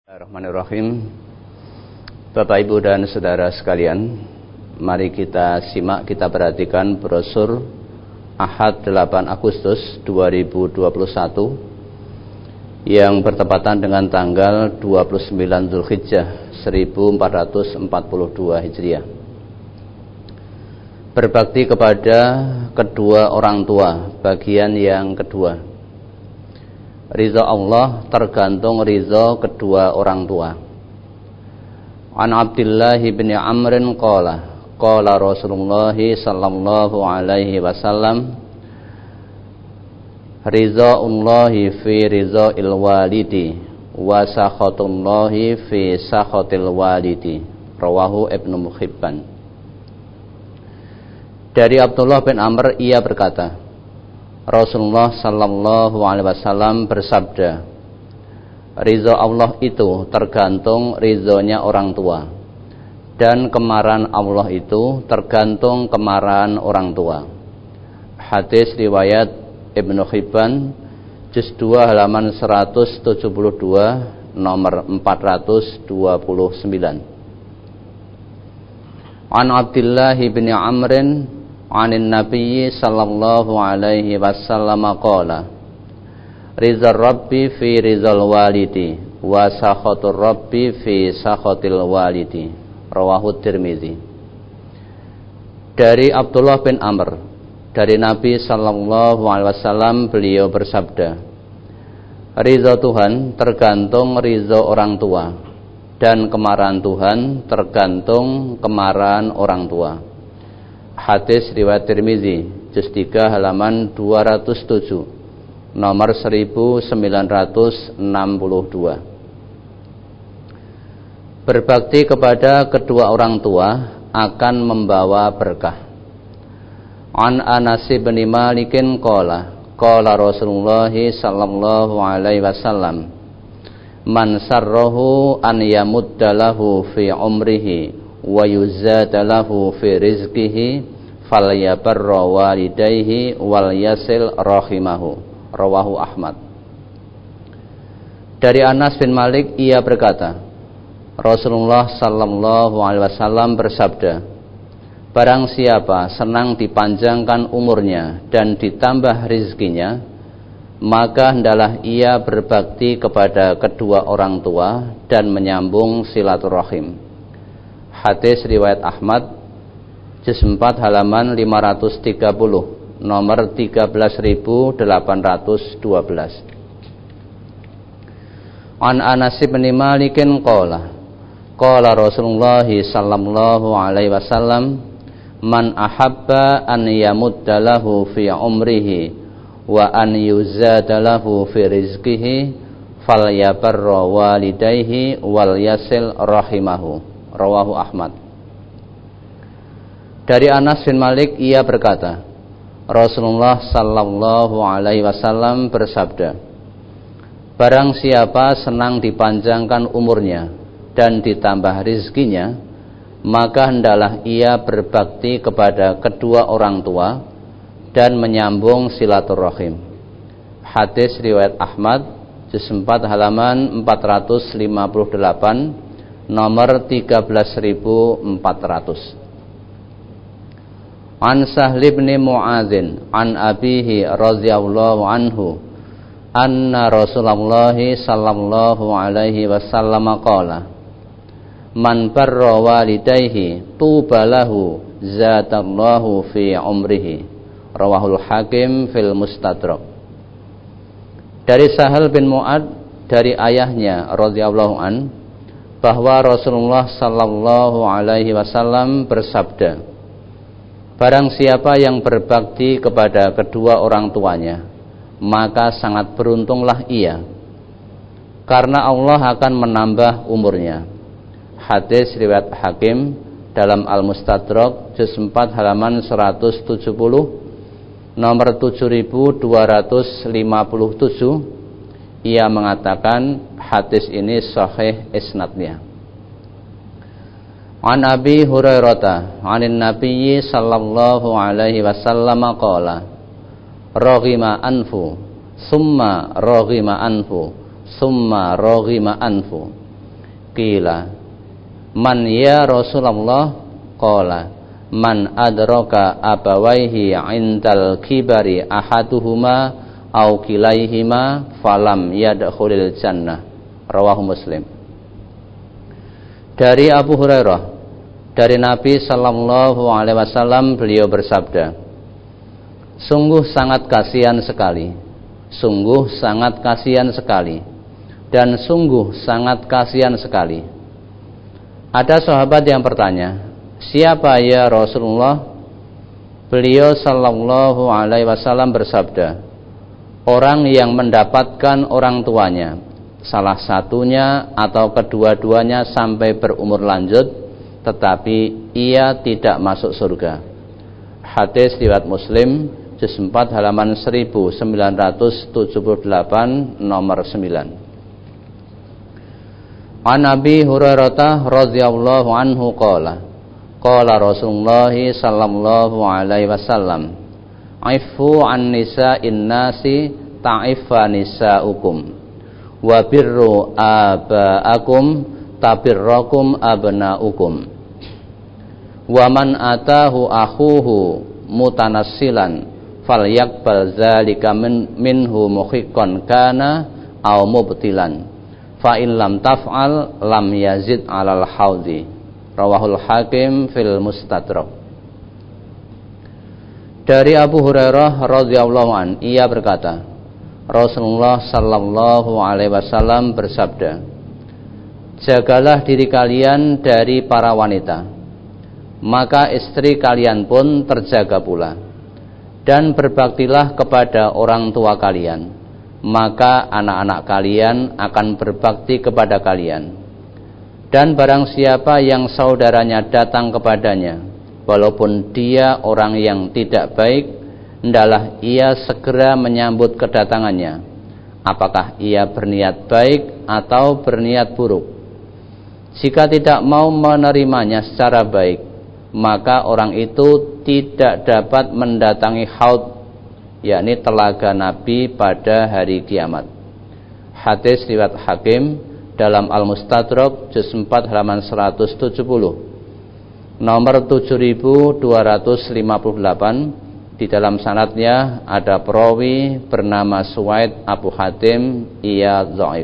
Bismillahirrahmanirrahim. Bapak, Ibu, dan saudara sekalian, mari kita simak, kita perhatikan brosur Ahad 8 Agustus 2021 yang bertepatan dengan tanggal 29 Zulhijjah 1442 Hijriah. Berbakti kepada kedua orang tua, bagian yang kedua. Ridha Allah tergantung ridha kedua orang tua. An Abdullah bin Amr qala Rasulullah sallallahu alaihi wasallam, ridha Allah fi ridha'il walidi wa sakhatullahi fi sakhatil walidi. Rawahu Ibnu Hibban. Dari Abdullah bin Amr, ia berkata, Rasulullah sallallahu alaihi wasallam bersabda, ridha Allah itu tergantung ridhonya orang tua, dan kemarahan Allah itu tergantung kemarahan orang tua. Hadis riwayat Ibnu Hibban, juz 2 halaman 172, nomor 429. An Abdullah bin Amrin anin Nabiyyi sallallahu alaihi wasallam qala, rizal rabbi fi rizal walidi wa sakhatur rabbi fi sakhatil walidi. Rawahu Tirmizi. Dari Abdullah bin Amr, dari Nabi sallallahu alaihi wasallam, beliau bersabda, ridha Tuhan tergantung ridha orang tua, dan kemarahan Tuhan tergantung kemarahan orang tua. Hadis riwayat Tirmizi, juz 3 halaman 207, nomor 1962. Berbakti kepada kedua orang tua akan membawa berkah. An Anas bin Malik qala Rasulullah sallallahu alaihi wasallam, man sarrahu an yamudda lahu fi umrihi wa yuzada lahu fi rizqihi falyabarra walidayhi wal yasil rahimahu. Rawahu Ahmad. Dari Anas bin Malik, ia berkata, Rasulullah sallallahu alaihi wasallam bersabda, barang siapa senang dipanjangkan umurnya dan ditambah rizkinya, maka hendaklah ia berbakti kepada kedua orang tua dan menyambung silaturahim. Hadis riwayat Ahmad, juz 4 halaman 530, nomor 13812. An Anas bin Malik qala Rasulullah sallallahu alaihi wasallam, man ahabba an yamudda lahu fi umrihi wa an yuzada lahu fi rizqihi falyabarra walidayhi wal yasil rahimahu. Rawahu Ahmad. Dari Anas bin Malik, ia berkata, Rasulullah sallallahu alaihi wasallam bersabda, barang siapa senang dipanjangkan umurnya dan ditambah rizkinya, maka hendaklah ia berbakti kepada kedua orang tua dan menyambung silaturahim. Hadis riwayat Ahmad, juz 4 halaman 458, nomor 13400. An Sahl bin Mu'adzin an abihi radhiyallahu anhu anna Rasulullah sallallahu alaihi wasallam qala, man barra walidayhi tubalahu zatallahu fi umrihi. Rawahul Hakim fil Mustadrak. Dari Sahal bin Mu'ad, dari ayahnya radhiyallahu an, bahwa Rasulullah sallallahu alaihi wasallam bersabda, barang siapa yang berbakti kepada kedua orang tuanya, maka sangat beruntunglah ia, karena Allah akan menambah umurnya. Hadis riwayat Hakim dalam Al-Mustadrak, juz 4 halaman 170, nomor 7257. Ia mengatakan hadis ini sahih isnadnya. An Abi Hurairah anin Nabiyyi sallallahu alaihi wasallam qala, raghima anfu summa raghima anfu summa raghima anfu Qila, man ya Rasulullah? Qala, man adraka abawaihi indal kibari ahaduhuma au kilaihima falam yadkhulil jannah. Rawahu Muslim. Dari Abu Hurairah, dari Nabi sallallahu alaihi wasallam, beliau bersabda, sungguh sangat kasihan sekali, sungguh sangat kasihan sekali, dan sungguh sangat kasihan sekali. Ada sahabat yang bertanya, siapa ya Rasulullah? Beliau sallallahu alaihi wasallam bersabda, orang yang mendapatkan orang tuanya, salah satunya atau kedua-duanya sampai berumur lanjut, tetapi ia tidak masuk surga. Hadis riwayat Muslim, juz 4 halaman 1978 nomor 9. An Abi Hurairah radhiyallahu anhu qala, qala Rasulullah sallallahu alaihi wasallam, aifu an nisa'in nasi ta'ifa nisa'ukum wa birru aba'akum tabirrakum abna'ukum wa man atahu akhuhu mutanassilan falyaqbal dzalika minhu muhiqqan kana aw mubtilan fa in lam taf'al lam yazid 'alal haudhi. Rawahul Hakim fil Mustadrak. Dari Abu Hurairah radhiyallahu an, ia berkata, Rasulullah sallallahu alaihi wasallam bersabda, jagalah diri kalian dari para wanita, maka istri kalian pun terjaga pula, dan berbaktilah kepada orang tua kalian, maka anak-anak kalian akan berbakti kepada kalian. Dan barang siapa yang saudaranya datang kepadanya, walaupun dia orang yang tidak baik, hendaklah ia segera menyambut kedatangannya, apakah ia berniat baik atau berniat buruk. Jika tidak mau menerimanya secara baik, maka orang itu tidak dapat mendatangi haud, yakni telaga Nabi pada hari kiamat. Hadis riwayat Hakim dalam Al-Mustadrak juz 4 halaman 170 nomor 7258. Di dalam sanadnya ada perawi bernama Suwaid Abu Hatim, ia dhaif.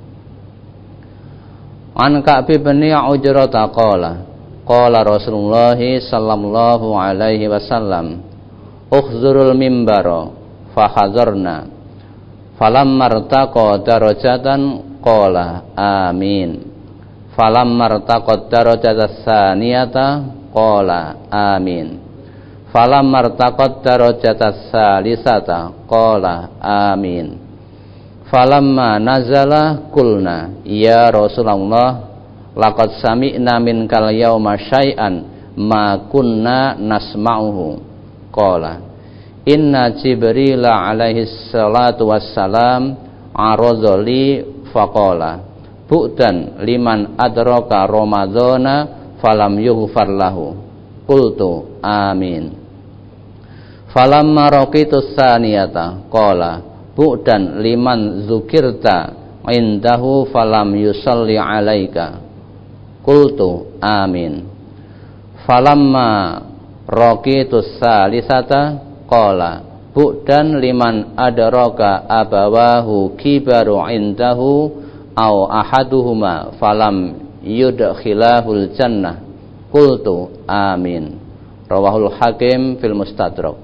An Ka'b bin Ujrah qala, qala Rasulullah sallallahu alaihi wasallam, ukhzurul mimbara fahadzarna falamma irtaqa darajatan qala amin falamma irtaqa darajatan tsaniyata qala amin falamma irtaqa darajatan tsalisata qala amin falamma nazala qulna ya Rasulullah laqad sami'na minkal yauma syai'an ma kunna nasma'uhu qala inna Jibril alaihi salatu wassalam aradhali faqala bu'dan liman adraka ramadhana falam yughfar lahu qultu amin falamma raqitu tsaniyata qala bu'dan liman dzukirta indahu falam yusalli alaika qultu amin falamma raqitu tsalisata qala bu'dan liman adraka abawahu kibaru indahu au ahaduhuma falam yudkhilahul jannah qultu amin. Rawahul Hakim fil Mustadrak.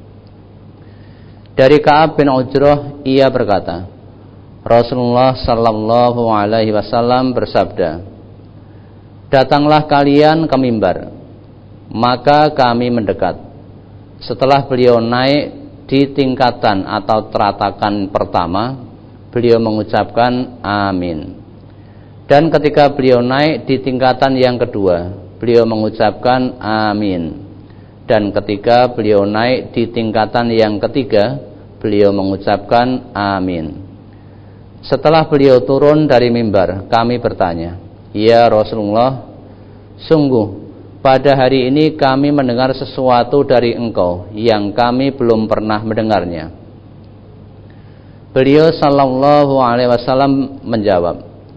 Dari Ka'ab bin Ujrah, ia berkata, Rasulullah sallallahu alaihi wasallam bersabda, datanglah kalian ke mimbar, maka kami mendekat. Setelah beliau naik di tingkatan atau teratakan pertama, beliau mengucapkan amin. Dan ketika beliau naik di tingkatan yang kedua, beliau mengucapkan amin. Dan ketika beliau naik di tingkatan yang ketiga, beliau mengucapkan amin. Setelah beliau turun dari mimbar, kami bertanya, ya Rasulullah, sungguh pada hari ini kami mendengar sesuatu dari engkau yang kami belum pernah mendengarnya. Beliau sallallahu alaihi wasallam menjawab,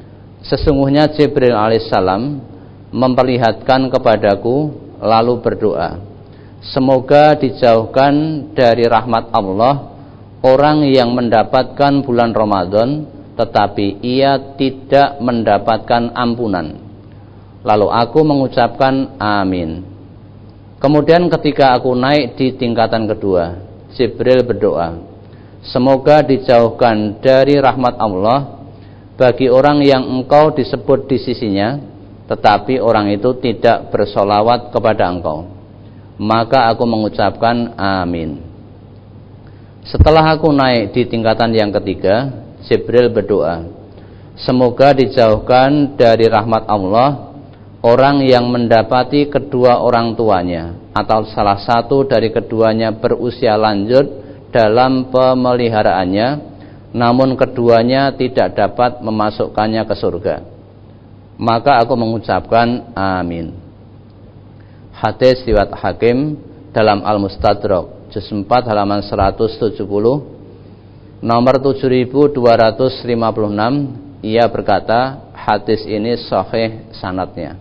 Sesungguhnya Jibril alaihissalam memperlihatkan kepadaku lalu berdoa, semoga dijauhkan dari rahmat Allah orang yang mendapatkan bulan Ramadan tetapi ia tidak mendapatkan ampunan. Lalu aku mengucapkan amin. Kemudian ketika aku naik di tingkatan kedua, Jibril berdoa, semoga dijauhkan dari rahmat Allah bagi orang yang engkau disebut di sisinya, tetapi orang itu tidak bersolawat kepada engkau. Maka aku mengucapkan amin. Setelah aku naik di tingkatan yang ketiga, Jibril berdoa, semoga dijauhkan dari rahmat Allah orang yang mendapati kedua orang tuanya atau salah satu dari keduanya berusia lanjut dalam pemeliharaannya, namun keduanya tidak dapat memasukkannya ke surga. Maka aku mengucapkan amin. Hadis riwayat Hakim dalam Al-Mustadrak juz 4 halaman 170, nomor 7256. Ia berkata, hadis ini sahih sanadnya.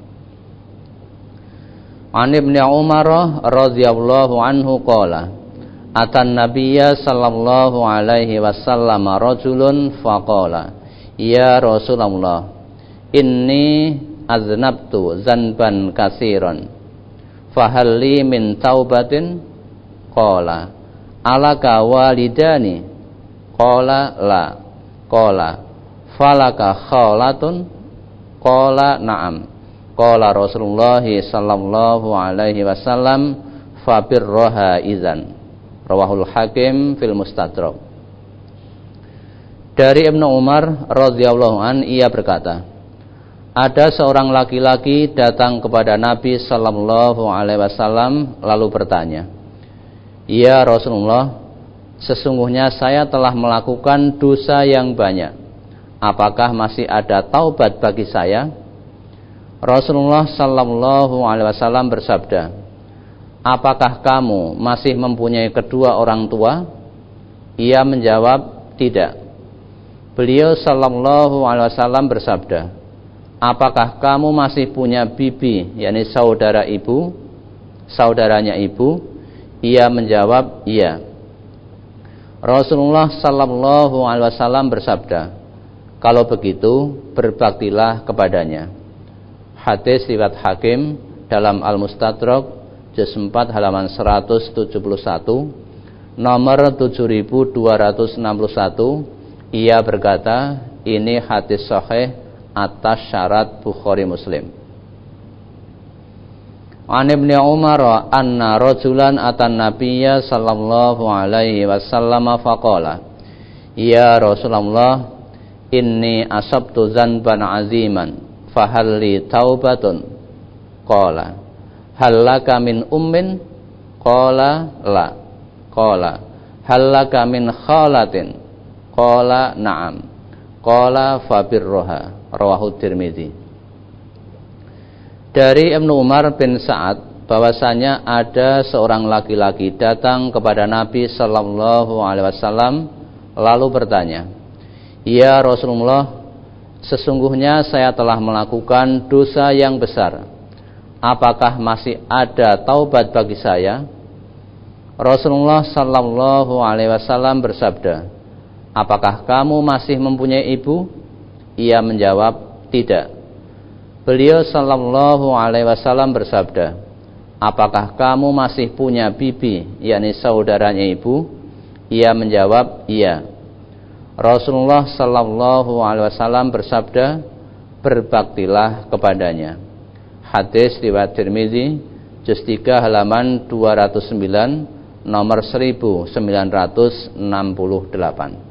An Ibnu Umar radhiyallahu anhu qala, atan nabiyya sallallahu alaihi wasallam rajulun faqala, ya Rasulullah, inni aznabtu zanban katsiran fahal li min taubatin? Qala alaka walidani? Qala la. Qala falaka khalatun? Qala na'am. Qala Rasulullah sallallahu alaihi wasallam fabirroha izan. Rawahul Hakim fil Mustadrak. Dari Ibnu Umar radhiyallahu an, ia berkata, ada seorang laki-laki datang kepada Nabi sallallahu alaihi wasallam lalu bertanya, ya Rasulullah, sesungguhnya saya telah melakukan dosa yang banyak. Apakah masih ada taubat bagi saya? Rasulullah sallallahu alaihi wasallam bersabda, apakah kamu masih mempunyai kedua orang tua? Ia menjawab, tidak. Beliau sallallahu alaihi wasallam bersabda, apakah kamu masih punya bibi, yakni saudara ibu, saudaranya ibu? Ia menjawab, iya. Rasulullah sallallahu alaihi wasallam bersabda, kalau begitu berbaktilah kepadanya. Hadis riwayat Hakim dalam Al-Mustadrak juz 4 halaman 171, nomor 7261. Ia berkata, ini hadis sahih atas syarat Bukhari Muslim. An Ibnu Umar anna rajulan atan nabiyya sallallahu alaihi wasallam faqala, ya Rasulullah, inni asabtu zanban aziman fahal li taubatun? Qala hal laka min ummin? Qala la. Qala hal laka min khalatin? Qala na'am. Qala fabirroha. Rawahu Tirmidzi. Dari Ibnu Umar bin Sa'ad bahwasanya ada seorang laki-laki datang kepada Nabi sallallahu alaihi wasallam lalu bertanya, ya Rasulullah, sesungguhnya saya telah melakukan dosa yang besar. Apakah masih ada taubat bagi saya? Rasulullah sallallahu alaihi wasallam bersabda, apakah kamu masih mempunyai ibu? Ia menjawab, tidak. Beliau sallallahu alaihi wasallam bersabda, apakah kamu masih punya bibi, yakni saudaranya ibu? Ia menjawab, iya. Rasulullah sallallahu alaihi wasallam bersabda, berbaktilah kepadanya. Hadis riwayat Tirmidzi juz 3 halaman 209, nomor 1968.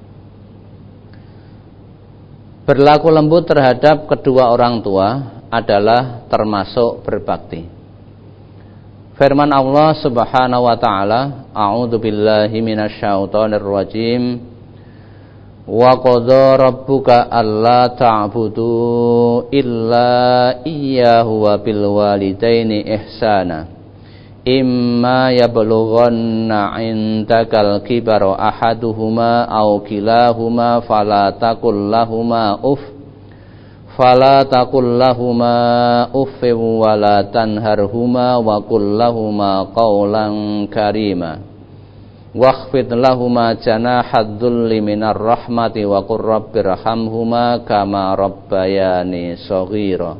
Berlaku lembut terhadap kedua orang tua adalah termasuk berbakti. Firman Allah Subhanahu wa taala, a'udzu billahi minasyaitonir rajim. Wa qadha rabbuka alla ta'budu illa iyyahu wa bil walidaini ihsana. Imma yablughanna 'indakal kibara ahaduhuma aw kilahuma fala taqul lahumā uff Fala taqul lahuma uffin wa la tanharhuma wa qul lahuma qawlan karima. Wakhfid lahuma janahad dhulli minar rahmati wa qur rabbirhamhuma kama rabbayani shaghira.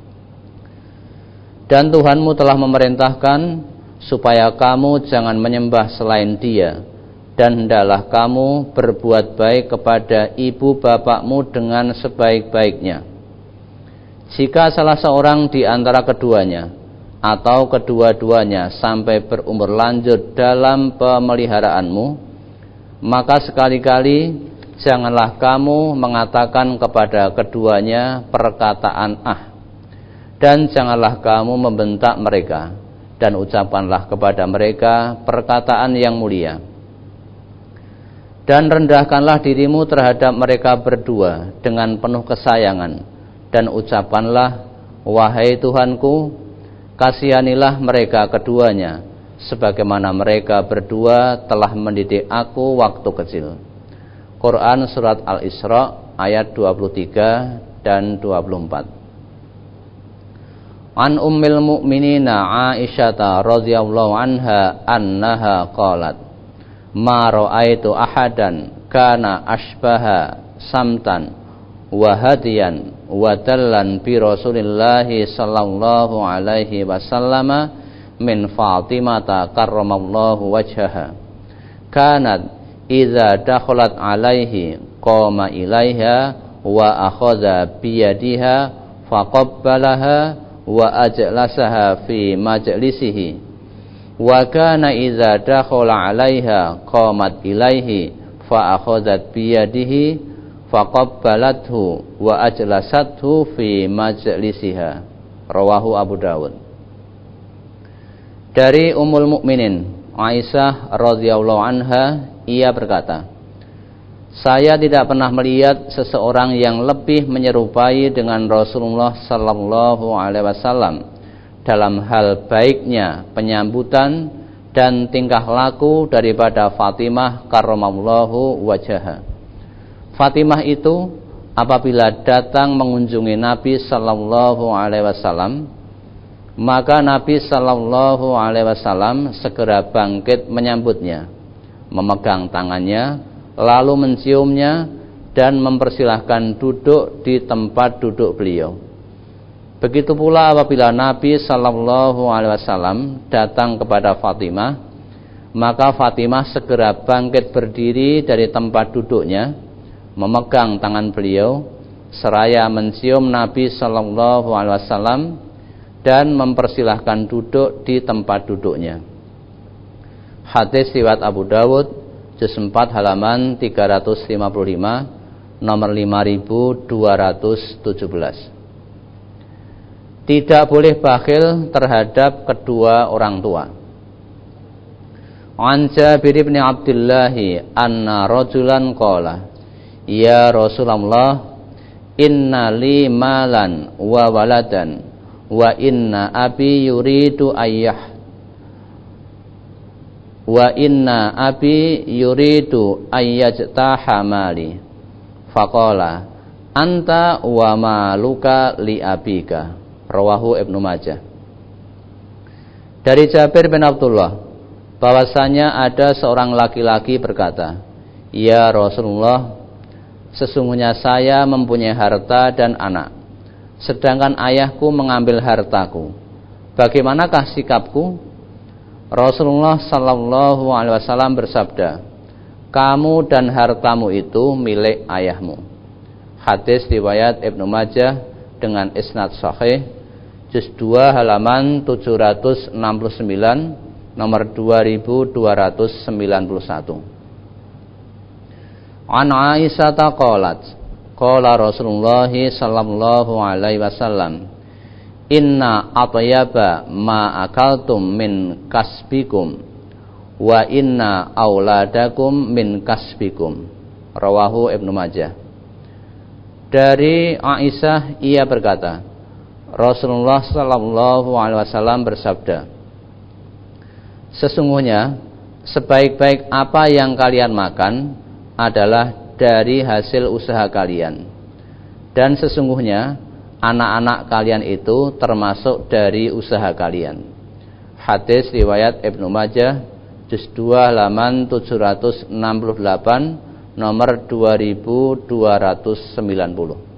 Dan Tuhanmu telah memerintahkan supaya kamu jangan menyembah selain Dia, dan hendaklah kamu berbuat baik kepada ibu bapakmu dengan sebaik-baiknya. Jika salah seorang di antara keduanya atau kedua-duanya sampai berumur lanjut dalam pemeliharaanmu, maka sekali-kali janganlah kamu mengatakan kepada keduanya perkataan dan janganlah kamu membentak mereka, dan ucapkanlah kepada mereka perkataan yang mulia. Dan rendahkanlah dirimu terhadap mereka berdua dengan penuh kesayangan, dan ucapkanlah, wahai Tuhanku, kasihanilah mereka keduanya, sebagaimana mereka berdua telah mendidik aku waktu kecil. Quran Surat Al-Isra ayat 23 dan 24. An ummil mu'minina Aisyata radhiyallahu anha annaha qalat ma ra'aitu ahadan kana ashbaha samtan wa hadiyan wa dallan bi Rasulillahi sallallahu alaihi wasallama min Fatimata karramallahu wajhaha. Kanat idza dakhalat alaihi qama ilaiha wa akhadha bi yadiha faqabbalaha wa ajlasaha fi majlisihi, wa kana idza dakhala 'alaiha qamat ilaihi fa akhadhat bi yadihi faqabbalathu wa ajlasathu fi majlisiha. Rawahu Abu Dawud. Dari Ummul Mukminin Aisyah radhiyallahu anha, ia berkata, saya tidak pernah melihat seseorang yang lebih menyerupai dengan Rasulullah sallallahu alaihi wasallam dalam hal baiknya penyambutan dan tingkah laku daripada Fatimah karramallahu wajhaha. Fatimah itu apabila datang mengunjungi Nabi sallallahu alaihi wasallam, maka Nabi sallallahu alaihi wasallam segera bangkit menyambutnya, memegang tangannya, lalu menciumnya dan mempersilahkan duduk di tempat duduk beliau. Begitu pula apabila Nabi sallallahu alaihi wasallam datang kepada Fatimah, maka Fatimah segera bangkit berdiri dari tempat duduknya, memegang tangan beliau seraya mencium Nabi sallallahu alaihi wasallam dan mempersilahkan duduk di tempat duduknya. Hadis riwayat Abu Dawud Juz 4 halaman 355, nomor 5217. Tidak boleh bakhil terhadap kedua orang tua. An Jabir bin Abdullah anna rajulan qala, ya Rasulullah, inna li malan wa waladan wa inna abi yuridu ayyajtaha mali. Faqala anta wa maluka li abika. Rawahu Ibnu Majah. Dari Jabir bin Abdullah bahwasanya ada seorang laki-laki berkata, ya Rasulullah, sesungguhnya saya mempunyai harta dan anak, sedangkan ayahku mengambil hartaku. Bagaimanakah sikapku? Rasulullah sallallahu alaihi wasallam bersabda, kamu dan hartamu itu milik ayahmu. Hadis riwayat Ibnu Majah dengan isnad sahih, juz 2 halaman 769, nomor 2291. An Aisyah qalat, qala Rasulullah sallallahu alaihi wasallam, inna atyaba ma akaltum min kasbikum wa inna auladakum min kasbikum. Rawahu Ibnu Majah. Dari Aisyah ia berkata, Rasulullah sallallahu alaihi wasallam bersabda, sesungguhnya sebaik-baik apa yang kalian makan adalah dari hasil usaha kalian, dan sesungguhnya anak-anak kalian itu termasuk dari usaha kalian. Hadis riwayat Ibnu Majah juz 2 halaman 768 nomor 2290.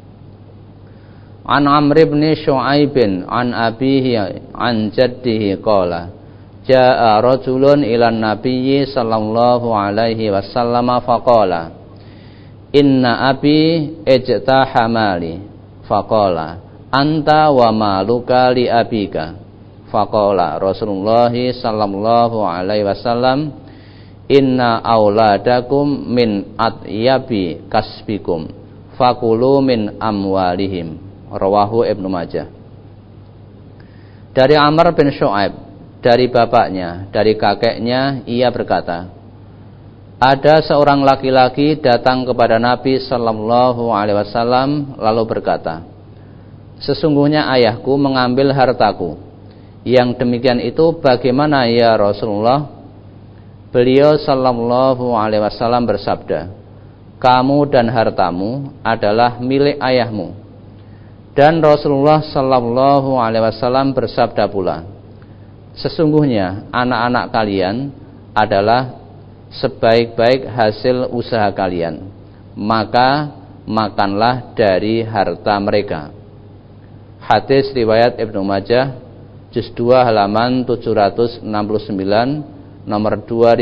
An Amr ibn Shu'aib an abihi an jaddihi qala jaa rajulun ila nabiyyi sallallahu alaihi wasallam faqala inna abi ijtaha mali faqala anta wa maluka li abika faqala Rasulullah sallallahu alaihi wasallam inna auladakum min atyabi kasbikum fakulu min amwalihim. Rawahu Ibnu Majah. Dari Amr bin Shu'aib, dari bapaknya, dari kakeknya, ia berkata, ada seorang laki-laki datang kepada Nabi sallallahu alaihi wasallam lalu berkata, sesungguhnya ayahku mengambil hartaku. Yang demikian itu bagaimana ya Rasulullah? Beliau sallallahu alaihi wasallam bersabda, kamu dan hartamu adalah milik ayahmu. Dan Rasulullah sallallahu alaihi wasallam bersabda pula, sesungguhnya anak-anak kalian adalah sebaik-baik hasil usaha kalian, maka makanlah dari harta mereka. Hadis riwayat Ibnu Majah juz 2 halaman 769 nomor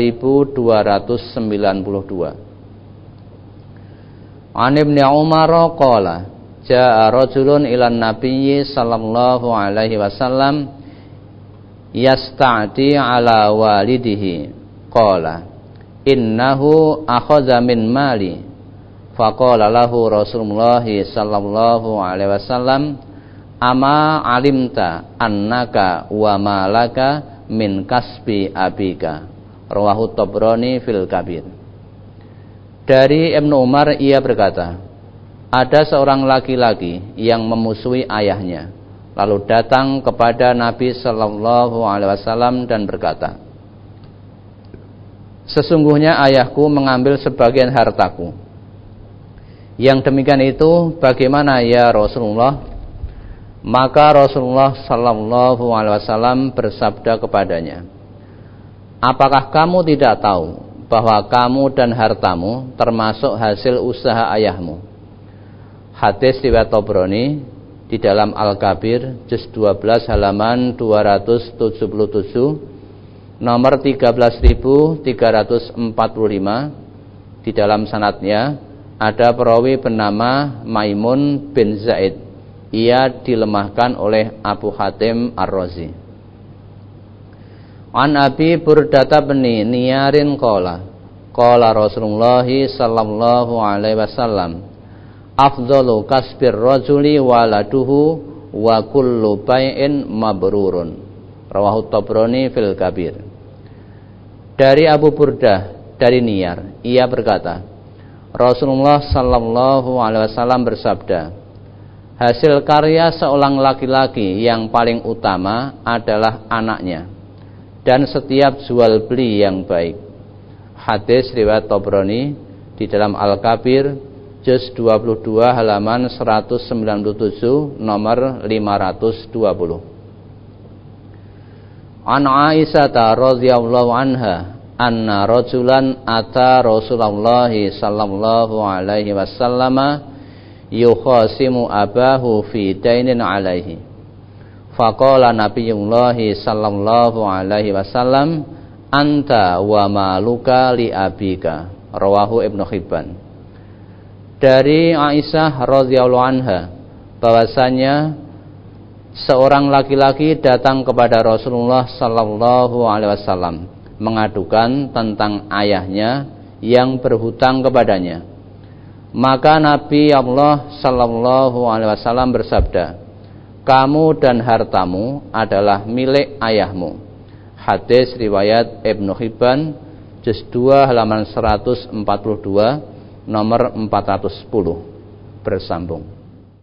2292. An Ibnu Umar qala jaa rajulun ilan nabiyyi sallallahu alaihi wasallam yasta'di ala walidihi qala innahu akhadha min mali faqala lahu Rasulullah sallallahu alaihi wasallam ama alimta annaka wa malaka min kasbi abika. Rawahu Tabrani fil Kabir. Dari Ibnu Umar ia berkata, ada seorang laki-laki yang memusuhi ayahnya, lalu datang kepada Nabi sallallahu alaihi wasallam dan berkata, sesungguhnya ayahku mengambil sebagian hartaku. Yang demikian itu bagaimana ya Rasulullah? Maka Rasulullah sallallahu alaihi wasallam bersabda kepadanya, apakah kamu tidak tahu bahwa kamu dan hartamu termasuk hasil usaha ayahmu? Hadis riwayat Tabrani di dalam Al-Kabir juz 12 halaman 277 nomor 13345. Di dalam sanadnya ada perawi bernama Maimun bin Zaid. Ia dilemahkan oleh Abu Hatim Ar-Razi. An Abi Burdah bin Niyarin qala Rasulullah sallallahu alaihi wasallam afdalu kasbir rajuli waladuhu wa kullu bai'in mabrurun. Rawahu Tabrani fil Kabir. Dari Abu Burdah dari Niyar, ia berkata, Rasulullah sallallahu alaihi wasallam bersabda, hasil karya seorang laki-laki yang paling utama adalah anaknya dan setiap jual beli yang baik. Hadis riwayat Tabrani di dalam Al-Kabir juz 22 halaman 197 nomor 520. An Aisyah radhiyallahu anha anna rajulan ata Rasulullah sallallahu alaihi wasallam yukhasimu abahu fi dainin alaihi. Faqala Nabiyullah sallallahu alaihi wasallam anta wa maluka li abika. Rawahu Ibnu Hibban. Dari Aisyah radhiyallahu anha bahwasanya seorang laki-laki datang kepada Rasulullah sallallahu alaihi wasallam mengadukan tentang ayahnya yang berhutang kepadanya. Maka Nabi Allah sallallahu alaihi wasallam bersabda, kamu dan hartamu adalah milik ayahmu. Hadis riwayat Ibnu Hibban juz 2 halaman 142 nomor 410 bersambung.